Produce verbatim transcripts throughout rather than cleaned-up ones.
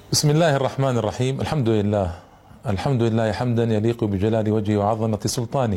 بسم الله الرحمن الرحيم. الحمد لله الحمد لله حمدا يليق بجلال وجهه وعظمة سلطانه،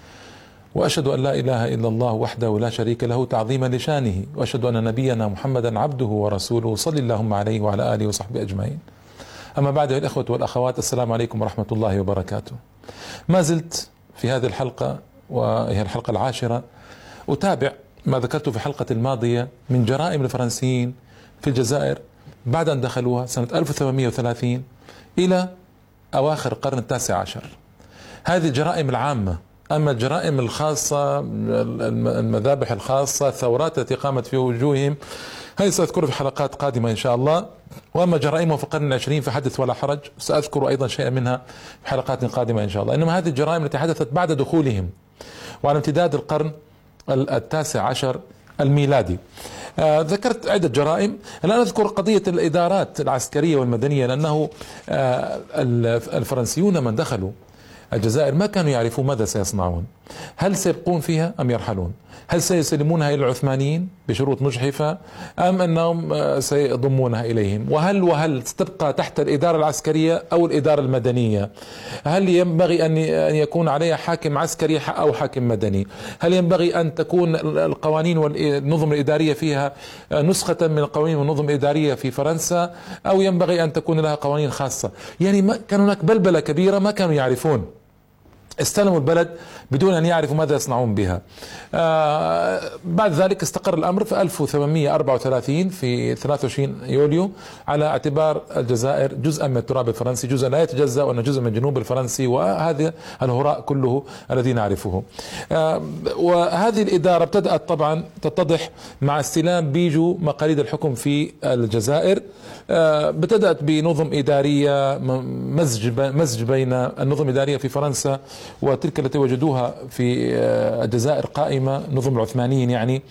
وأشهد أن لا إله إلا الله وحده لا شريك له تعظيما لشانه، وأشهد أن نبينا محمدا عبده ورسوله صل اللهم عليه وعلى آله وصحبه أجمعين. أما بعد، أيها الأخوة والأخوات، السلام عليكم ورحمة الله وبركاته. ما زلت في هذه الحلقة، وهي الحلقة العاشرة، أتابع ما ذكرته في الحلقة الماضية من جرائم الفرنسيين في الجزائر بعد أن دخلوها سنة ألف وثمانمئة وثلاثين إلى أواخر القرن التاسع عشر. هذه الجرائم العامة. أما الجرائم الخاصة، المذابح الخاصة، الثورات التي قامت في وجوههم، هذه سأذكرها في حلقات قادمة إن شاء الله. وأما جرائمهم في القرن العشرين فحدث ولا حرج، سأذكر أيضا شيئا منها في حلقات قادمة إن شاء الله. إنما هذه الجرائم التي حدثت بعد دخولهم وعلى امتداد القرن التاسع عشر الميلادي. آه ذكرت عدة جرائم. الآن أذكر قضية الإدارات العسكرية والمدنية، لأنه آه الفرنسيون من دخلوا الجزائر ما كانوا يعرفون ماذا سيصنعون. هل سيبقون فيها أم يرحلون؟ هل سيسلمونها إلى العثمانيين بشروط مجحفة أم أنهم سيضمونها إليهم؟ وهل وهل ستبقى تحت الإدارة العسكرية أو الإدارة المدنية؟ هل ينبغي أن يكون عليها حاكم عسكري أو حاكم مدني؟ هل ينبغي أن تكون القوانين والنظم الإدارية فيها نسخة من القوانين والنظم الإدارية في فرنسا، أو ينبغي أن تكون لها قوانين خاصة؟ يعني ما كان هناك بلبلة كبيرة، ما كانوا يعرفون. استلموا البلد بدون أن يعرفوا ماذا يصنعون بها. آه بعد ذلك استقر الأمر في ألف وثمانمئة وأربعة وثلاثين في ثلاثة وعشرين يوليو على اعتبار الجزائر جزءا من التراب الفرنسي، جزء لا يتجزأ، وأنه جزء من الجنوب الفرنسي، وهذا الهراء كله الذي نعرفه. آه وهذه الإدارة ابتدأت طبعا تتضح مع استلام بيجو مقاليد الحكم في الجزائر. آه بدأت بنظم إدارية مزج مزج بين النظم الإدارية في فرنسا وتلك التي وجدوها في الجزائر قائمة، نظم العثمانيين يعني.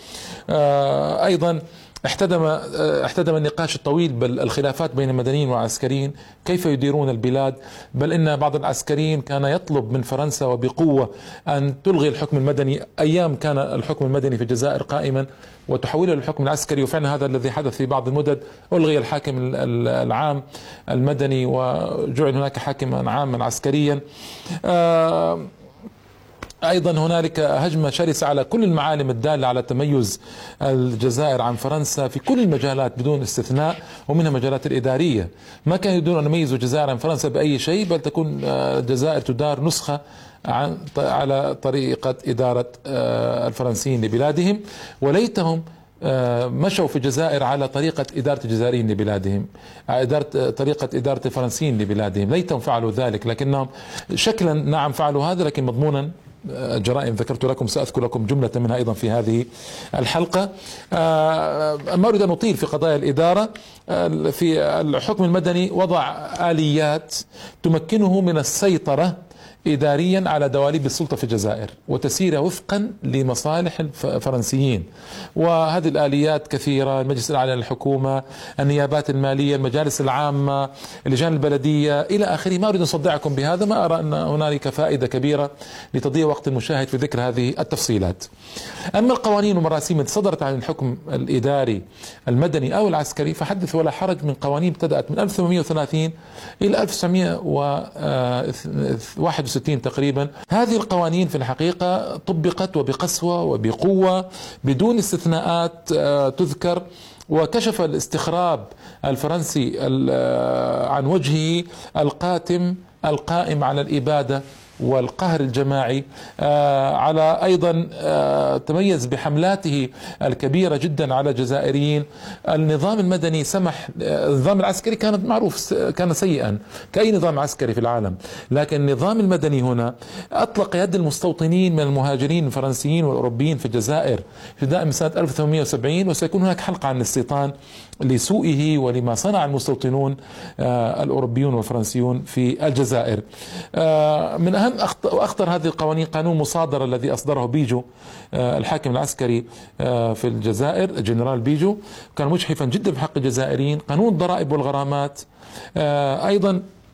أيضا احتدم احتدم النقاش الطويل بالخلافات بين المدنيين والعسكريين، كيف يديرون البلاد، بل ان بعض العسكريين كان يطلب من فرنسا وبقوة ان تلغي الحكم المدني ايام كان الحكم المدني في الجزائر قائما وتحوله للحكم العسكري. وفعلا هذا الذي حدث في بعض المدد، الغي الحاكم العام المدني وجعل هناك حاكما عاما عسكريا. آه أيضا هنالك هجمة شرسة على كل المعالم الدالة على تميز الجزائر عن فرنسا في كل المجالات بدون استثناء، ومنها المجالات الإدارية. ما كانوا يريدون أن يميزوا الجزائر عن فرنسا بأي شيء، بل تكون الجزائر تدار نسخة عن على طريقة إدارة الفرنسيين لبلادهم. وليتهم مشوا في الجزائر على طريقة إدارة الجزائريين لبلادهم، إدارة طريقة إدارة الفرنسيين لبلادهم. ليتهم فعلوا ذلك، لكنهم شكلا نعم فعلوا هذا، لكن مضمونا جرائم ذكرت لكم، سأذكر لكم جملة منها أيضا في هذه الحلقة. ما أريد أن أطيل في قضايا الإدارة. في الحكم المدني وضع آليات تمكنه من السيطرة إداريا على دواليب السلطة في الجزائر وتسير وفقا لمصالح الفرنسيين. وهذه الآليات كثيرة: المجلس الأعلى للحكومة، النيابات المالية، المجالس العامة، اللجان البلدية إلى آخره. ما أريد أن أصدعكم بهذا، ما أرى أن هنالك فائدة كبيرة لتضييع وقت المشاهد في ذكر هذه التفصيلات. أما القوانين والمراسيم التي صدرت عن الحكم الإداري المدني أو العسكري فحدث ولا حرج من قوانين ابتدأت من ألف وثمانمئة وثلاثين إلى ألف وتسعمئة وواحد وستين تقريبا. هذه القوانين في الحقيقة طبقت وبقسوة وبقوة بدون استثناءات تذكر، وكشف الاستخراب الفرنسي عن وجهه القاتم القائم على الإبادة والقهر الجماعي. آه على أيضا آه تميز بحملاته الكبيرة جدا على الجزائريين. النظام المدني سمح، النظام العسكري كان معروف كان سيئا كأي نظام عسكري في العالم، لكن النظام المدني هنا أطلق يد المستوطنين من المهاجرين الفرنسيين والأوروبيين في الجزائر ابتداء من سنة ألف وثمانمئة وسبعين. وسيكون هناك حلقة عن الاستيطان لسوءه ولما صنع المستوطنون آه الأوروبيون والفرنسيون في الجزائر. آه من أهم وأخطر هذه القوانين قانون مصادرة الذي أصدره بيجو الحاكم العسكري في الجزائر، الجنرال بيجو، كان مجحفا جدا بحق الجزائريين. قانون الضرائب والغرامات أيضا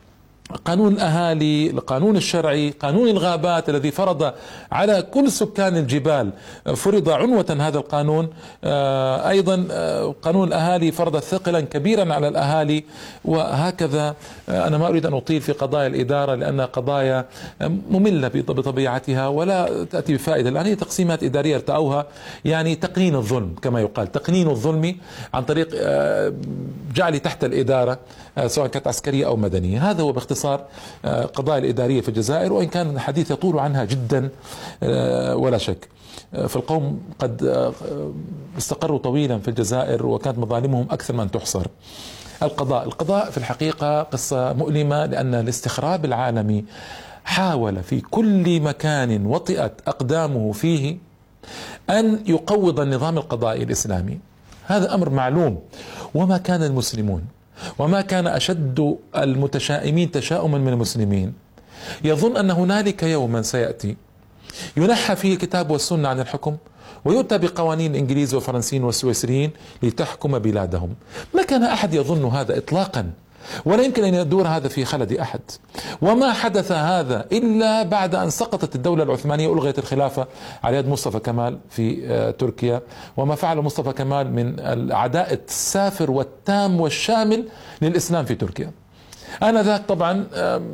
قانون الأهالي، القانون الشرعي، قانون الغابات الذي فرض على كل سكان الجبال، فرض عنوة هذا القانون. أيضا قانون الأهالي فرض ثقلا كبيرا على الأهالي. وهكذا أنا ما أريد أن أطيل في قضايا الإدارة لأنها قضايا مملة بطبيعتها ولا تأتي بفائدة، الآن هي تقسيمات إدارية ارتأوها، يعني تقنين الظلم كما يقال، تقنين الظلم عن طريق جعله تحت الإدارة سواء كانت عسكرية أو مدنية. هذا هو باختصار قضايا الإدارية في الجزائر، وإن كان الحديث يطول عنها جدا ولا شك. فالقوم قد استقروا طويلا في الجزائر وكانت مظالمهم أكثر من تحصر. القضاء القضاء في الحقيقة قصة مؤلمة، لأن الاستخراب العالمي حاول في كل مكان وطئت أقدامه فيه أن يقوض النظام القضائي الإسلامي. هذا أمر معلوم. وما كان المسلمون وما كان أشد المتشائمين تشاؤما من المسلمين يظن أن هنالك يوما سيأتي ينحى فيه الكتاب والسنة عن الحكم ويؤتى بقوانين الإنجليز والفرنسيين والسويسريين لتحكم بلادهم. ما كان أحد يظن هذا إطلاقا، ولا يمكن أن يدور هذا في خلد أحد. وما حدث هذا إلا بعد أن سقطت الدولة العثمانية وألغيت الخلافة على يد مصطفى كمال في تركيا. وما فعل مصطفى كمال من العداء السافر والتام والشامل للإسلام في تركيا. آنذاك طبعا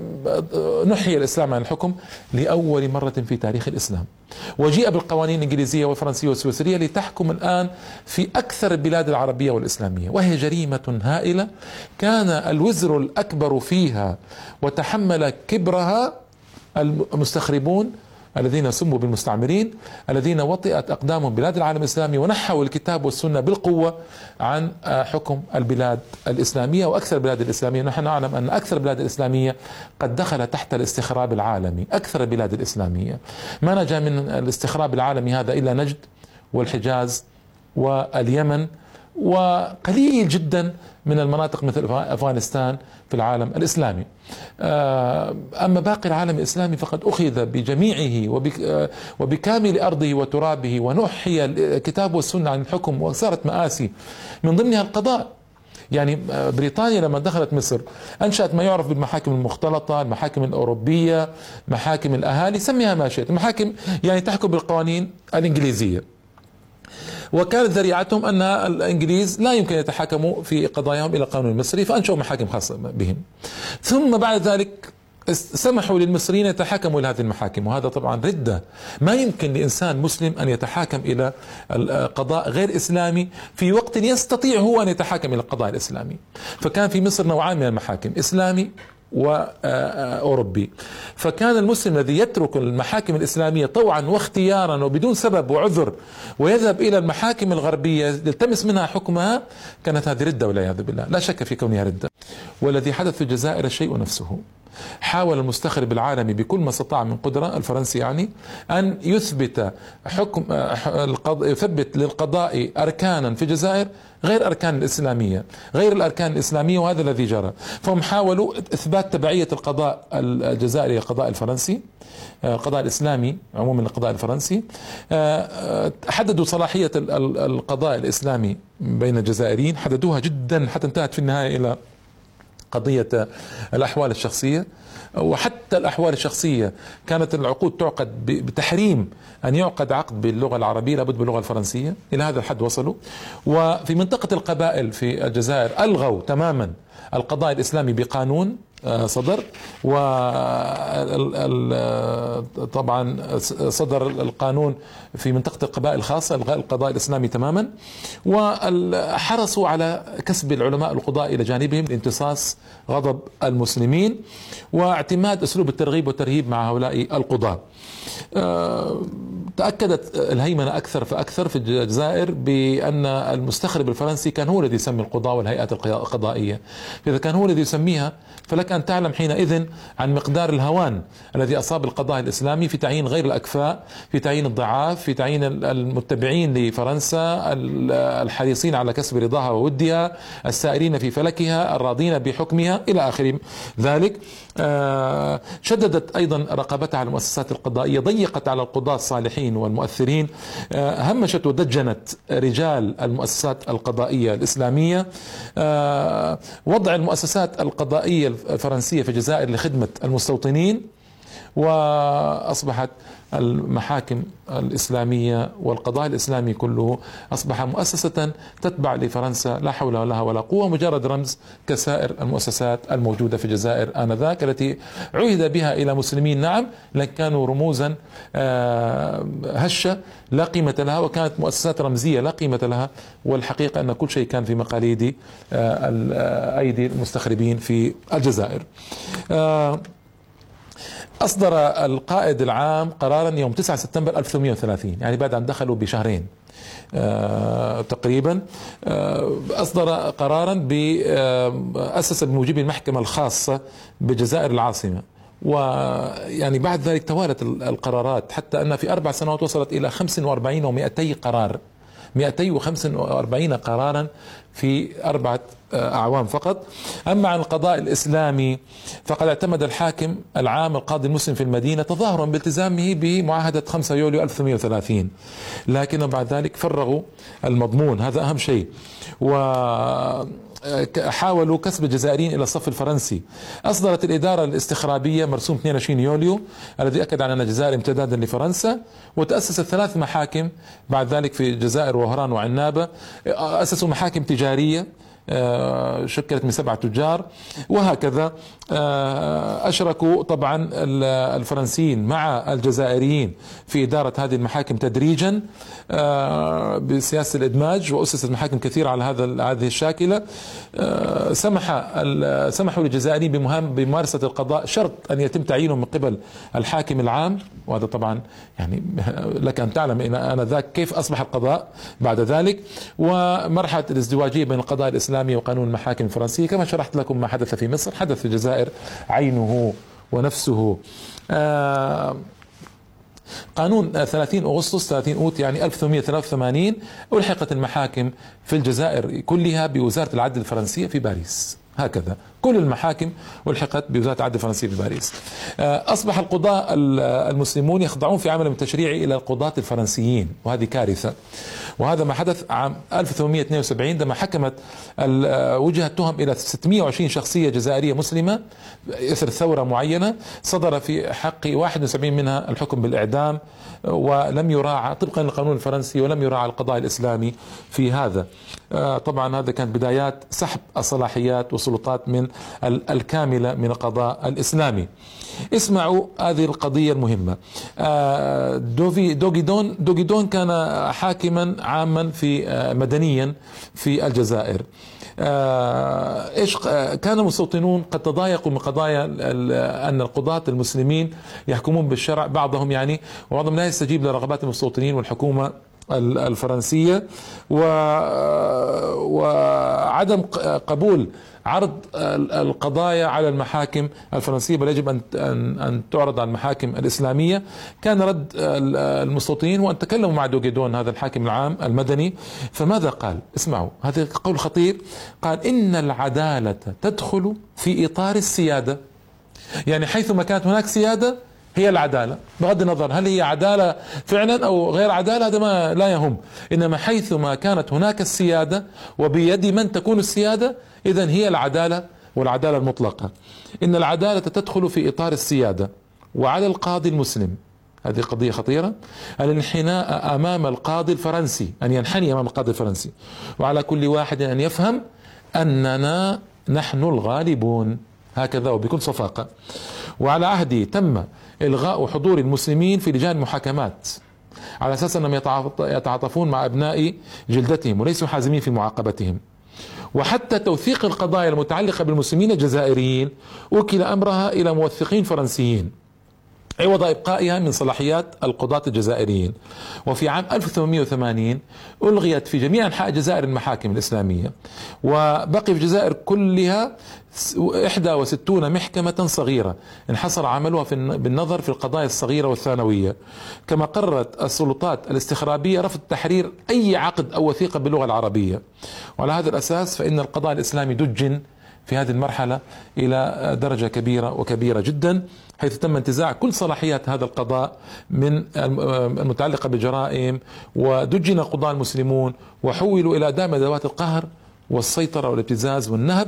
نحي الإسلام عن الحكم لأول مرة في تاريخ الإسلام، وجيء بالقوانين الإنجليزية والفرنسية والسويسرية لتحكم الآن في أكثر البلاد العربية والإسلامية، وهي جريمة هائلة كان الوزر الأكبر فيها وتحمل كبرها المستخربون الذين سموا بالمستعمرين، الذين وطئت أقدامهم بلاد العالم الإسلامي ونحوا الكتاب والسنة بالقوة عن حكم البلاد الإسلامية وأكثر البلاد الإسلامية. نحن نعلم أن أكثر البلاد الإسلامية قد دخل تحت الاستخراب العالمي، أكثر البلاد الإسلامية. ما نجا من الاستخراب العالمي هذا إلا نجد والحجاز واليمن وقليل جدا من المناطق مثل أفغانستان في العالم الإسلامي. أما باقي العالم الإسلامي فقد أخذ بجميعه وبكامل أرضه وترابه ونحي الكتاب والسنة عن الحكم وصارت مآسي من ضمنها القضاء. يعني بريطانيا لما دخلت مصر أنشأت ما يعرف بالمحاكم المختلطة، المحاكم الأوروبية، محاكم الأهالي، سميها ما شئت، المحاكم يعني تحكم بالقوانين الإنجليزية. وكانت ذريعتهم أن الإنجليز لا يمكن يتحاكموا في قضاياهم إلى القانون المصري، فأنشأوا محاكم خاصة بهم. ثم بعد ذلك سمحوا للمصريين يتحاكموا إلى هذه المحاكم، وهذا طبعا ردة. ما يمكن لإنسان مسلم أن يتحاكم إلى القضاء غير إسلامي في وقت يستطيع هو أن يتحاكم إلى القضاء الإسلامي. فكان في مصر نوعان من المحاكم، إسلامي وأوروبي. فكان المسلم الذي يترك المحاكم الإسلامية طوعا واختيارا وبدون سبب وعذر ويذهب إلى المحاكم الغربية يلتمس منها حكمها، كانت هذه ردة والعياذ بالله، لا شك في كونها ردة. والذي حدث في الجزائر الشيء نفسه. حاول المستخرب العالمي بكل ما استطاع من قدرة، الفرنسي يعني، أن يثبت حكم يثبت للقضاء أركانا في الجزائر غير أركان الإسلامية، غير الأركان الإسلامية، وهذا الذي جرى. فهم حاولوا إثبات تبعية القضاء الجزائري للقضاء الفرنسي، القضاء الإسلامي عموما القضاء الفرنسي. حددوا صلاحية القضاء الإسلامي بين الجزائريين، حددوها جدا حتى انتهت في النهاية إلى قضية الأحوال الشخصية. وحتى الأحوال الشخصية كانت العقود تعقد بتحريم أن يعقد عقد باللغة العربية، لابد باللغة الفرنسية. إلى هذا الحد وصلوا. وفي منطقة القبائل في الجزائر ألغوا تماما القضاء الإسلامي بقانون صدر، وطبعا صدر القانون في منطقة القبائل الخاصة إلغاء القضاء الإسلامي تماما، وحرصوا على كسب العلماء القضاء إلى جانبهم لامتصاص غضب المسلمين واعتماد أسلوب الترغيب والترهيب مع هؤلاء القضاة. تأكدت الهيمنة أكثر فأكثر في الجزائر بأن المستخرب الفرنسي كان هو الذي يسمي القضاة والهيئات القضائية. فإذا كان هو الذي يسميها فلك أن تعلم حينئذ عن مقدار الهوان الذي أصاب القضاء الإسلامي في تعيين غير الأكفاء، في تعيين الضعاف، في تعيين المتبعين لفرنسا، الحريصين على كسب رضاها وودها، السائرين في فلكها، الراضين بحكمها إلى آخر ذلك. شددت أيضا رقابتها على المؤسسات القضائية، ضيقت على القضاة الصالحين والمؤثرين، همشت ودجنت رجال المؤسسات القضائية الإسلامية. وضع المؤسسات القضائية الفرنسية في الجزائر لخدمة المستوطنين، وأصبحت المحاكم الإسلامية والقضاء الإسلامي كله أصبح مؤسسة تتبع لفرنسا لا حول لها ولا قوة، مجرد رمز كسائر المؤسسات الموجودة في الجزائر آنذاك التي عهد بها إلى مسلمين نعم، لكن كانوا رموزا هشة لا قيمة لها، وكانت مؤسسات رمزية لا قيمة لها، والحقيقة أن كل شيء كان في مقاليد أيدي المستخربين في الجزائر. أصدر القائد العام قرارا يوم تسعة سبتمبر ألف وثمانمئة وثلاثين، يعني بعد أن دخلوا بشهرين آه تقريبا، آه أصدر قرارا بأسس بموجب المحكمة الخاصة بالجزائر العاصمة، ويعني بعد ذلك توالت القرارات حتى أن في أربع سنوات وصلت إلى خمسة وأربعين ومئتي قرار، مئتين وخمسة وأربعين قرارا في أربعة أعوام فقط. أما عن القضاء الإسلامي فقد اعتمد الحاكم العام القاضي المسلم في المدينة تظاهرا بالتزامه بمعاهدة خمسة يوليو ألف وثمانمئة وثلاثين، لكن بعد ذلك فرغوا المضمون، هذا أهم شيء، وحاولوا كسب الجزائريين إلى الصف الفرنسي. أصدرت الإدارة الاستخرابية مرسوم اثنين وعشرين يوليو الذي أكد على أن الجزائر امتدادا لفرنسا، وتأسست ثلاث محاكم بعد ذلك في الجزائر وهران وعنابة. أسسوا محاكم تجارية شكلت من سبعة تجار، وهكذا أشركوا طبعا الفرنسيين مع الجزائريين في إدارة هذه المحاكم تدريجا بسياسة الإدماج، وأسست محاكم كثيرة على هذا هذه الشاكلة. سمح سمحوا للجزائريين بممارسة القضاء شرط أن يتم تعيينهم من قبل الحاكم العام، وهذا طبعا يعني لك أن تعلم إن آنذاك كيف أصبح القضاء بعد ذلك، ومرحلة الازدواجية بين القضاء الإسلامي وقانون المحاكم الفرنسية كما شرحت لكم. ما حدث في مصر حدث في الجزائر عينه ونفسه. آه قانون ثلاثين أغسطس ثلاثين أوت يعني ألف وثمانمئة وثلاثة وثمانين ألحقت المحاكم في الجزائر كلها بوزارة العدل الفرنسية في باريس، هكذا كل المحاكم ألحقت بوزارة العدل الفرنسية في باريس. أصبح القضاة المسلمون يخضعون في عملهم التشريعي إلى القضاة الفرنسيين، وهذه كارثة. وهذا ما حدث عام ألف وثمانمئة واثنين وسبعين عندما حكمت وجهت تهم إلى ستمئة وعشرين شخصية جزائرية مسلمة إثر ثورة معينة، صدر في حق واحد وسبعين منها الحكم بالإعدام، ولم يراعى طبقا للقانون الفرنسي ولم يراعى القضاء الإسلامي في هذا. طبعا هذا كانت بدايات سحب الصلاحيات والسلطات من الكاملة من القضاء الإسلامي. اسمعوا هذه القضية المهمة. دوفي دوغيدون دوغيدون كان حاكما عاما في مدنيا في الجزائر. ايش كان المستوطنون قد تضايقوا من قضايا ان القضاة المسلمين يحكمون بالشرع، بعضهم يعني وبعضهم لا يستجيب لرغبات المستوطنين والحكومة الفرنسية، وعدم قبول عرض القضايا على المحاكم الفرنسية، بل يجب أن أن تعرض على المحاكم الإسلامية. كان رد المستوطنين وأن تكلموا مع دوغيدون هذا الحاكم العام المدني، فماذا قال؟ اسمعوا هذا قول خطير. قال إن العدالة تدخل في إطار السيادة، يعني حيثما كانت هناك سيادة هي العدالة، بغض النظر هل هي عدالة فعلا أو غير عدالة، هذا ما لا يهم، إنما حيثما كانت هناك السيادة وبيد من تكون السيادة إذن هي العدالة، والعدالة المطلقة. إن العدالة تدخل في إطار السيادة، وعلى القاضي المسلم، هذه قضية خطيرة، الانحناء أمام القاضي الفرنسي، أن ينحني أمام القاضي الفرنسي، وعلى كل واحد أن يفهم أننا نحن الغالبون، هكذا وبكل صفاقة. وعلى عهده تم إلغاء حضور المسلمين في لجان المحاكمات على أساس أنهم يتعاطفون مع أبناء جلدتهم وليسوا حازمين في معاقبتهم. وحتى توثيق القضايا المتعلقة بالمسلمين الجزائريين وكل أمرها إلى موثقين فرنسيين عوض إبقائها من صلاحيات القضاة الجزائريين. وفي عام ألف وثمانمئة وثمانين ألغيت في جميع أنحاء الجزائر المحاكم الإسلامية، وبقي في الجزائر كلها إحدى وستون محكمة صغيرة انحصر عملها في بالنظر في القضايا الصغيرة والثانوية. كما قررت السلطات الاستخرابية رفض تحرير أي عقد أو وثيقة باللغة العربية. وعلى هذا الأساس فإن القضاء الإسلامي دجن في هذه المرحلة إلى درجة كبيرة وكبيرة جدا، حيث تم انتزاع كل صلاحيات هذا القضاء من المتعلقة بالجرائم، ودجن القضاة المسلمون وحولوا إلى أداة أدوات القهر والسيطرة والابتزاز والنهب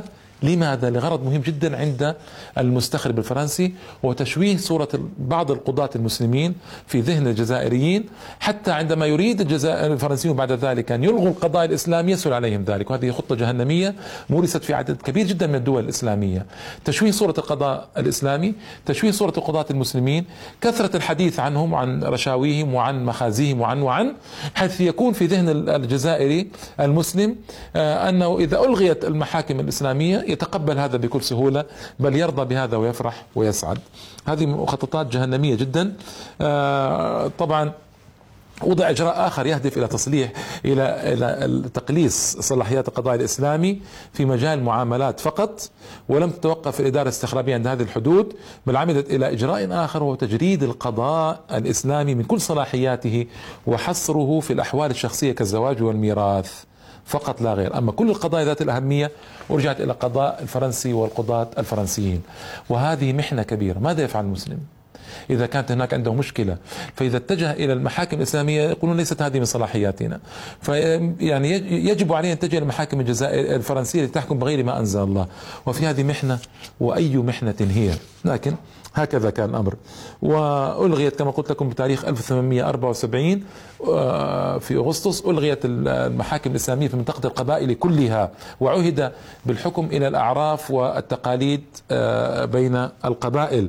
لماذا؟ لغرض مهم جدا عند المستخرب الفرنسي، هو تشويه صورة بعض القضاة المسلمين في ذهن الجزائريين، حتى عندما يريد الجزائر الفرنسيون بعد ذلك أن يلغوا القضاء الإسلامي يسهل عليهم ذلك. وهذه خطة جهنمية مورست في عدد كبير جدا من الدول الإسلامية. تشويه صورة القضاء الإسلامي، تشويه صورة القضاة المسلمين، كثرة الحديث عنهم وعن رشاويهم وعن مخازيهم وعن وعن حيث يكون في ذهن الجزائري المسلم أنه إذا ألغيت المحاكم الإسلامية يتقبل هذا بكل سهولة، بل يرضى بهذا ويفرح ويسعد. هذه مخططات جهنمية جدا. طبعا وضع إجراء آخر يهدف إلى تصليح إلى إلى تقليص صلاحيات القضاء الإسلامي في مجال المعاملات فقط، ولم تتوقف الإدارة الاستخرابية عند هذه الحدود، بل عملت إلى إجراء آخر وهو تجريد القضاء الإسلامي من كل صلاحياته وحصره في الأحوال الشخصية كالزواج والميراث فقط لا غير. أما كل القضايا ذات الأهمية ورجعت إلى القضاء الفرنسي والقضاة الفرنسيين، وهذه محنة كبيرة. ماذا يفعل المسلم إذا كانت هناك عنده مشكلة؟ فإذا اتجه إلى المحاكم الإسلامية يقولون ليست هذه من صلاحياتنا، فيعني يجب عليه أن يتجه إلى المحاكم الجزائر الفرنسية لتحكم بغير ما أنزل الله، وفي هذه محنة، وأي محنة هي، لكن هكذا كان الأمر. وألغيت كما قلت لكم بتاريخ ألف وثمانمئة وأربعة وسبعين في أغسطس، ألغيت المحاكم الإسلامية في منطقة القبائل كلها، وعهد بالحكم إلى الأعراف والتقاليد بين القبائل.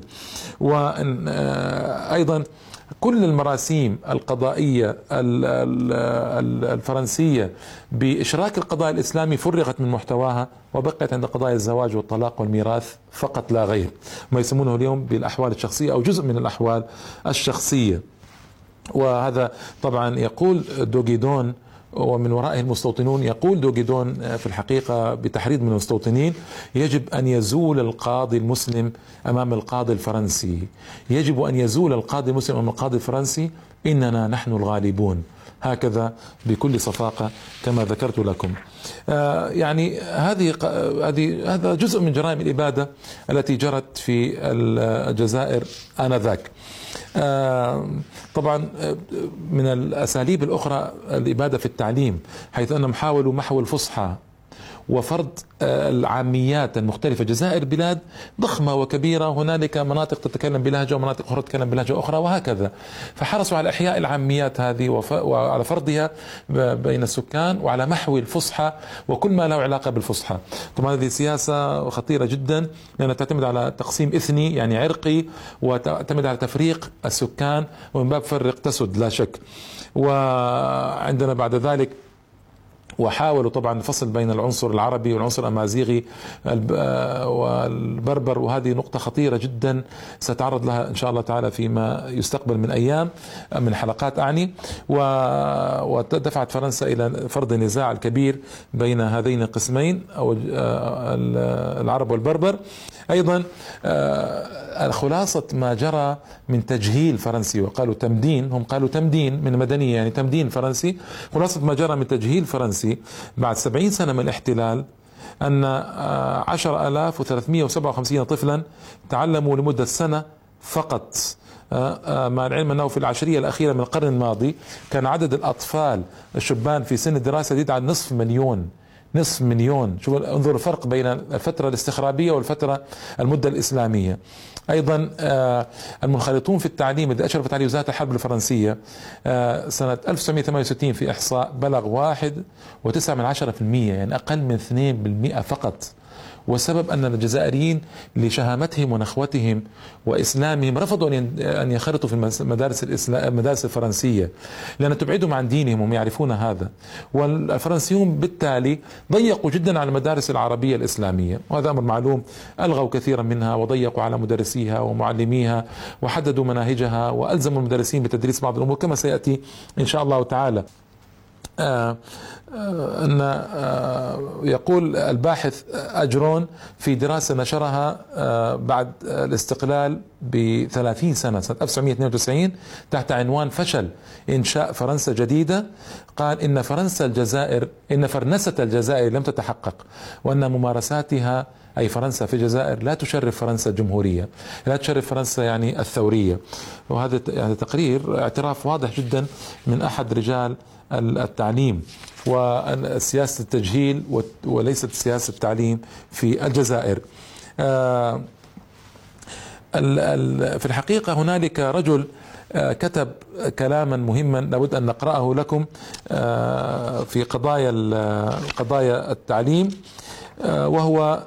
وأيضا كل المراسيم القضائية الفرنسية بإشراك القضاء الإسلامي فرغت من محتواها، وبقيت عند قضايا الزواج والطلاق والميراث فقط لا غير، ما يسمونه اليوم بالأحوال الشخصية أو جزء من الأحوال الشخصية. وهذا طبعا يقول دوغيدون ومن ورائه المستوطنون، يقول دوغيدون في الحقيقة بتحريض من المستوطنين: يجب أن يزول القاضي المسلم أمام القاضي الفرنسي، يجب أن يزول القاضي المسلم أمام القاضي الفرنسي، إننا نحن الغالبون. هكذا بكل صفاقة كما ذكرت لكم. آه يعني هذه هذه هذا جزء من جرائم الإبادة التي جرت في الجزائر آنذاك. آه طبعا من الأساليب الأخرى الإبادة في التعليم، حيث أنهم حاولوا محو الفصحى وفرض العاميات المختلفة. الجزائر بلاد ضخمة وكبيرة، هنالك مناطق تتكلم بلهجة ومناطق أخرى تتكلم بلهجة أخرى وهكذا، فحرصوا على إحياء العاميات هذه وعلى فرضها بين السكان وعلى محو الفصحى وكل ما له علاقة بالفصحى. طبعا هذه سياسة خطيرة جدا، لأنها تعتمد على تقسيم إثني يعني عرقي، وتعتمد على تفريق السكان، ومن باب فرق تسد لا شك. وعندنا بعد ذلك وحاولوا طبعا الفصل بين العنصر العربي والعنصر الأمازيغي والبربر، وهذه نقطة خطيرة جدا سأتعرض لها إن شاء الله تعالى فيما يستقبل من أيام من حلقات أعني. ودفعت فرنسا إلى فرض النزاع الكبير بين هذين القسمين أو العرب والبربر. أيضا خلاصة ما جرى من تجهيل فرنسي، وقالوا تمدين، هم قالوا تمدين من مدنية يعني تمدين فرنسي. خلاصة ما جرى من تجهيل فرنسي بعد سبعين سنة من الاحتلال أن عشر آلاف وثلاثمئة وسبعة وخمسين طفلا تعلموا لمدة سنة فقط، مع العلم أنه في العشرية الأخيرة من القرن الماضي كان عدد الأطفال الشبان في سن الدراسة يزيد عن نصف مليون نصف مليون. شوف انظر الفرق بين الفترة الاستخرابية والفترة المدة الإسلامية. أيضا المنخرطون في التعليم الذي أشرفت عليه وزارة الحرب الفرنسية سنة ألف وتسعمئة وثمانية وستين في إحصاء بلغ واحد وتسعة من عشرة في المئة، يعني أقل من اثنين بالمئة فقط. والسبب أن الجزائريين لشهامتهم ونخوتهم وإسلامهم رفضوا أن ينخرطوا في المدارس المدارس الفرنسية، لأن تبعدهم عن دينهم وهم يعرفون هذا. والفرنسيون بالتالي ضيقوا جدا على المدارس العربية الإسلامية، وهذا أمر معلوم. ألغوا كثيرا منها وضيقوا على مدرسيها ومعلميها وحددوا مناهجها وألزموا المدرسين بتدريس بعض الأمور كما سيأتي إن شاء الله تعالى. آه آه أن آه يقول الباحث أجرون في دراسة نشرها آه بعد الاستقلال بثلاثين سنة سنة ألف وتسعمئة واثنين وتسعين تحت عنوان فشل إنشاء فرنسا جديدة، قال إن فرنسا الجزائر إن فرنسة الجزائر لم تتحقق، وأن ممارساتها أي فرنسا في الجزائر لا تشرف فرنسا الجمهورية، لا تشرف فرنسا يعني الثورية. وهذا يعني تقرير اعتراف واضح جدا من أحد رجال التعليم وسياسة التجهيل وليست سياسة التعليم في الجزائر. في الحقيقة هنالك رجل كتب كلاما مهما لابد أن نقرأه لكم في قضايا قضايا التعليم، وهو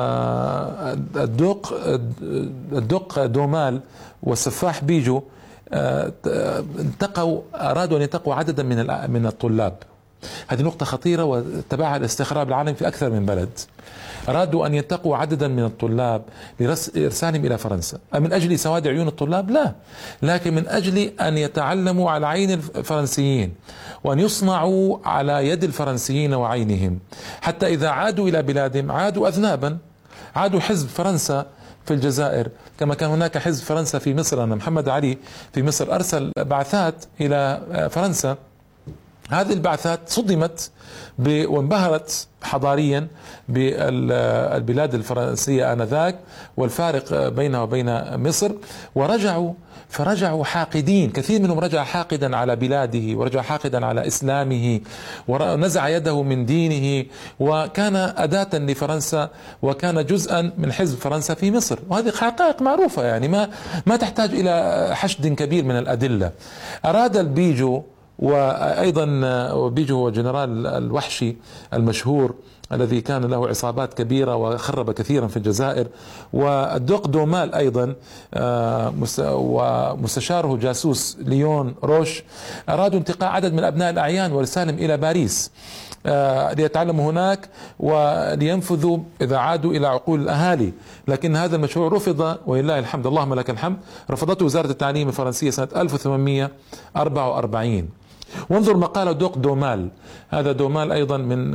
الدق الدق دومال والسفاح بيجو انتقوا أرادوا أن ينتقوا عددا من من الطلاب. هذه نقطة خطيرة وتبعها الاستخراب العالمي في أكثر من بلد. أرادوا أن ينتقوا عددا من الطلاب لإرسالهم إلى فرنسا، من أجل سواد عيون الطلاب؟ لا، لكن من أجل أن يتعلموا على عين الفرنسيين وأن يصنعوا على يد الفرنسيين وعينهم، حتى إذا عادوا إلى بلادهم عادوا أذنابا، عادوا حزب فرنسا في الجزائر كما كان هناك حزب فرنسا في مصر. أن محمد علي في مصر أرسل بعثات إلى فرنسا، هذه البعثات صدمت وانبهرت حضاريا بالبلاد الفرنسية آنذاك والفارق بينها وبين مصر، ورجعوا فرجعوا حاقدين. كثير منهم رجع حاقدا على بلاده ورجع حاقدا على إسلامه ونزع يده من دينه، وكان أداة لفرنسا وكان جزءا من حزب فرنسا في مصر. وهذه حقائق معروفة يعني ما ما تحتاج إلى حشد كبير من الأدلة. أراد البيجو وأيضا بيجو هو جنرال الوحشي المشهور الذي كان له عصابات كبيرة وخرب كثيرا في الجزائر، والدوق دومال أيضا ومستشاره جاسوس ليون روش أرادوا انتقاء عدد من أبناء الأعيان وإرسالهم إلى باريس ليتعلموا هناك ولينفذوا إذا عادوا إلى عقول الأهالي. لكن هذا المشروع رفض، ولله الحمد، اللهم لك الحمد، رفضته وزارة التعليم الفرنسية سنة ألف وثمانمئة وأربعة وأربعين. وانظر ما قال دوق دومال، هذا دومال أيضا من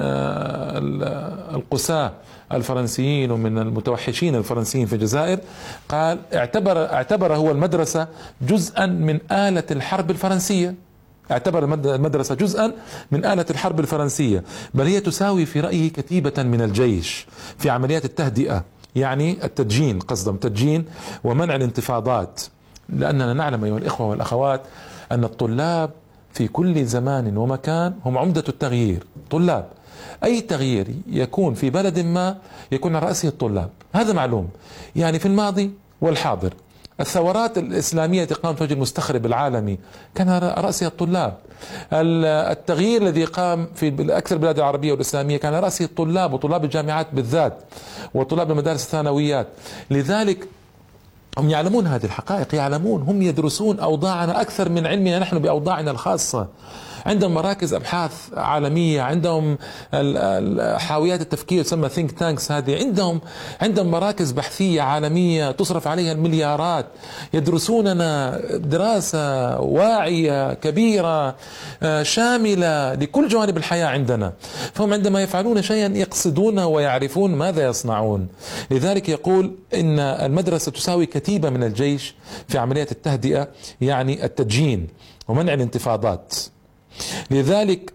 القساة الفرنسيين ومن المتوحشين الفرنسيين في الجزائر. قال اعتبر اعتبر هو المدرسة جزءا من آلة الحرب الفرنسية، اعتبر المدرسة جزءا من آلة الحرب الفرنسية، بل هي تساوي في رأيه كتيبة من الجيش في عمليات التهدئة، يعني التدجين، قصدهم تدجين ومنع الانتفاضات. لأننا نعلم أيها الإخوة والأخوات أن الطلاب في كل زمان ومكان هم عمدة التغيير. طلاب، أي تغيير يكون في بلد ما يكون على رأسه الطلاب، هذا معلوم. يعني في الماضي والحاضر الثورات الإسلامية التي قامت وجه المستخرب العالمي كان على رأسها الطلاب. التغيير الذي قام في أكثر البلاد العربية والإسلامية كان على رأسه الطلاب وطلاب الجامعات بالذات وطلاب المدارس الثانويات. لذلك هم يعلمون هذه الحقائق، يعلمون، هم يدرسون أوضاعنا أكثر من علمنا نحن بأوضاعنا الخاصة. عندهم مراكز أبحاث عالمية، عندهم حاويات التفكير تسمى think tanks، هذه عندهم عندهم مراكز بحثية عالمية تصرف عليها المليارات، يدرسوننا دراسة واعية كبيرة شاملة لكل جوانب الحياة عندنا. فهم عندما يفعلون شيئا يقصدونه ويعرفون ماذا يصنعون. لذلك يقول إن المدرسة تساوي كتيبة من الجيش في عمليات التهدئة، يعني التدجين ومنع الانتفاضات. لذلك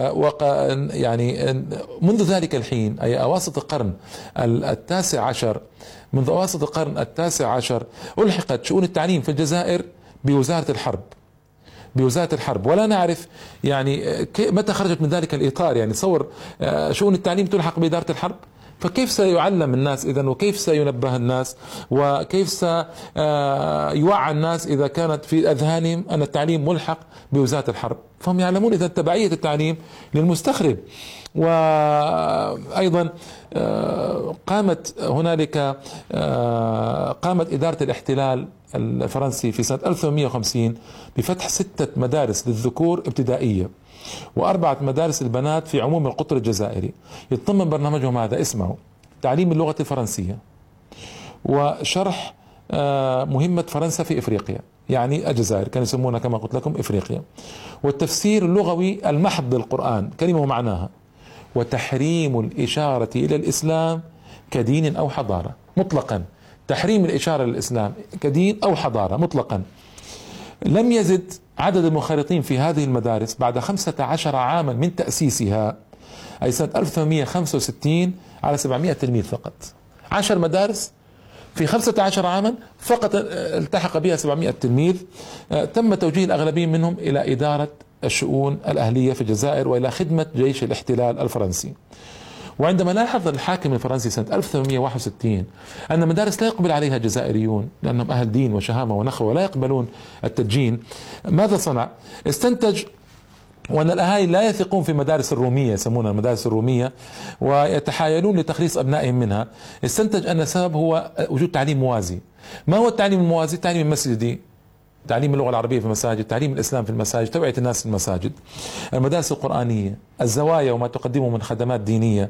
يعني منذ ذلك الحين، أي أواسط القرن التاسع عشر، منذ أواسط القرن التاسع عشر ألحقت شؤون التعليم في الجزائر بوزارة الحرب بوزارة الحرب ولا نعرف يعني متى خرجت من ذلك الإطار. يعني تصور شؤون التعليم تلحق بإدارة الحرب، فكيف سيعلم الناس إذن، وكيف سينبه الناس، وكيف سيوعى الناس إذا كانت في أذهانهم أن التعليم ملحق بوزارة الحرب؟ فهم يعلمون إذن تبعية التعليم للمستخرب. وأيضا قامت هنالك قامت إدارة الاحتلال الفرنسي في سنة ألف وثمانمئة وخمسين بفتح ستة مدارس للذكور ابتدائية وأربعة مدارس البنات في عموم القطر الجزائري. يتضمن برنامجهم هذا اسمه تعليم اللغة الفرنسية وشرح مهمة فرنسا في إفريقيا، يعني الجزائر كانوا يسمونها كما قلت لكم إفريقيا، والتفسير اللغوي المحض للقرآن كلمة ومعناها، وتحريم الإشارة إلى الإسلام كدين أو حضارة مطلقا. تحريم الإشارة للإسلام كدين أو حضارة مطلقا. لم يزد عدد المنخرطين في هذه المدارس بعد خمسة عشر عاما من تأسيسها، أي سنة ألف وثمانمئة وخمسة وستين، على سبعمئة تلميذ فقط. عشر مدارس في خمسة عشر عاما فقط التحق بها سبعمائة تلميذ. تم توجيه الأغلبية منهم إلى إدارة الشؤون الأهلية في الجزائر وإلى خدمة جيش الاحتلال الفرنسي. وعندما لاحظ الحاكم الفرنسي سنة ألف وثمانمائة وواحد وستين أن المدارس لا يقبل عليها جزائريون لأنهم أهل دين وشهامة ونخوة ولا يقبلون التدجين، ماذا صنع؟ استنتج وأن الأهالي لا يثقون في المدارس الرومية، يسمونها المدارس الرومية، ويتحايلون لتخليص أبنائهم منها. استنتج أن السبب هو وجود تعليم موازي. ما هو التعليم الموازي؟ التعليم المسجدي، تعليم اللغة العربية في المساجد، تعليم الإسلام في المساجد، توعية الناس في المساجد، المدارس القرآنية، الزوايا وما تقدمه من خدمات دينية.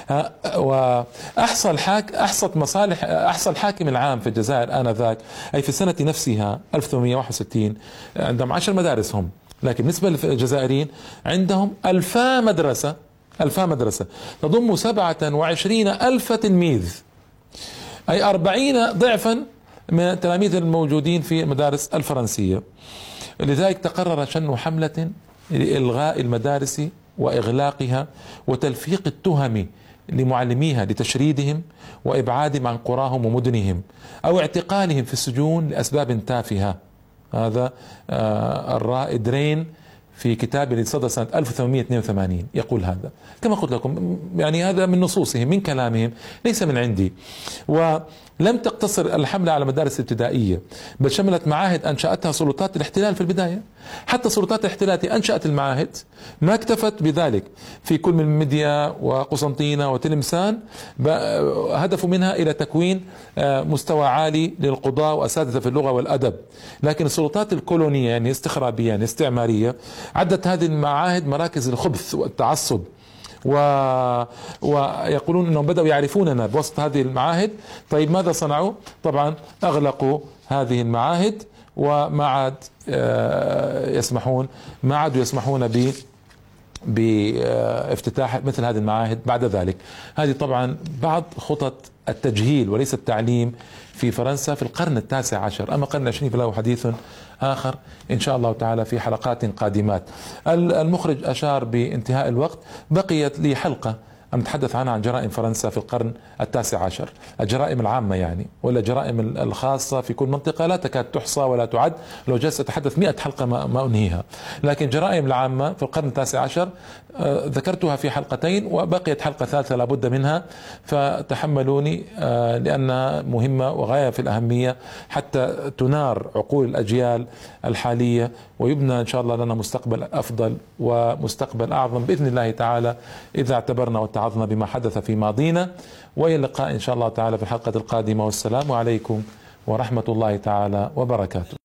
وأحصى الحاك أحصت مصالح أحصى الحاكم العام في الجزائر آنذاك، أي في السنة نفسها ألف وثمانمائة وواحد وستين، عندهم عشر مدارس هم، لكن بالنسبة للجزائريين عندهم ألفا مدرسة، ألفا مدرسة تضم سبعة وعشرين ألف تلميذ، أي أربعين ضعفا من التلاميذ الموجودين في المدارس الفرنسية. لذلك تقرر شن حملة لإلغاء المدارس وإغلاقها وتلفيق التهم لمعلميها لتشريدهم وإبعادهم عن قراهم ومدنهم أو اعتقالهم في السجون لأسباب تافهة. هذا الرائد رين في كتاب اللي صدر سنة ألف وثمانمائة واثنين وثمانين يقول هذا، كما قلت لكم يعني هذا من نصوصهم من كلامهم ليس من عندي. ولم تقتصر الحملة على مدارس ابتدائية، بل شملت معاهد أنشأتها سلطات الاحتلال في البداية. حتى سلطات الاحتلال أنشأت المعاهد ما اكتفت بذلك، في كل من مديا وقسنطينة وتلمسان هدفوا منها إلى تكوين مستوى عالي للقضاة وأساتذة في اللغة والأدب. لكن السلطات الكولونية يعني استخرابية يعني استعمارية عدت هذه المعاهد مراكز الخبث والتعصب، و... ويقولون أنهم بدأوا يعرفوننا بوسط هذه المعاهد. طيب ماذا صنعوا؟ طبعا أغلقوا هذه المعاهد وما عاد يسمحون ما عادوا يسمحون ب بافتتاح مثل هذه المعاهد بعد ذلك. هذه طبعا بعض خطط التجهيل وليس التعليم في فرنسا في القرن التاسع عشر. أما القرن العشرين فله حديث آخر إن شاء الله تعالى في حلقات قادمات. المخرج أشار بانتهاء الوقت، بقيت لي حلقة نتحدث عنها عن جرائم فرنسا في القرن التاسع عشر، الجرائم العامة يعني، ولا الجرائم الخاصة في كل منطقة لا تكاد تحصى ولا تعد، لو جلست أتحدث مئة حلقة ما أنهيها. لكن جرائم العامة في القرن التاسع عشر آه ذكرتها في حلقتين وبقيت حلقة ثالثة لابد منها، فتحملوني آه لأنها مهمة وغاية في الأهمية حتى تنار عقول الأجيال الحالية ويبنى إن شاء الله لنا مستقبل أفضل ومستقبل أعظم بإذن الله تعالى إذا اعتبرنا واتعظنا بما حدث في ماضينا. وإلى اللقاء إن شاء الله تعالى في الحلقة القادمة، والسلام عليكم ورحمة الله تعالى وبركاته.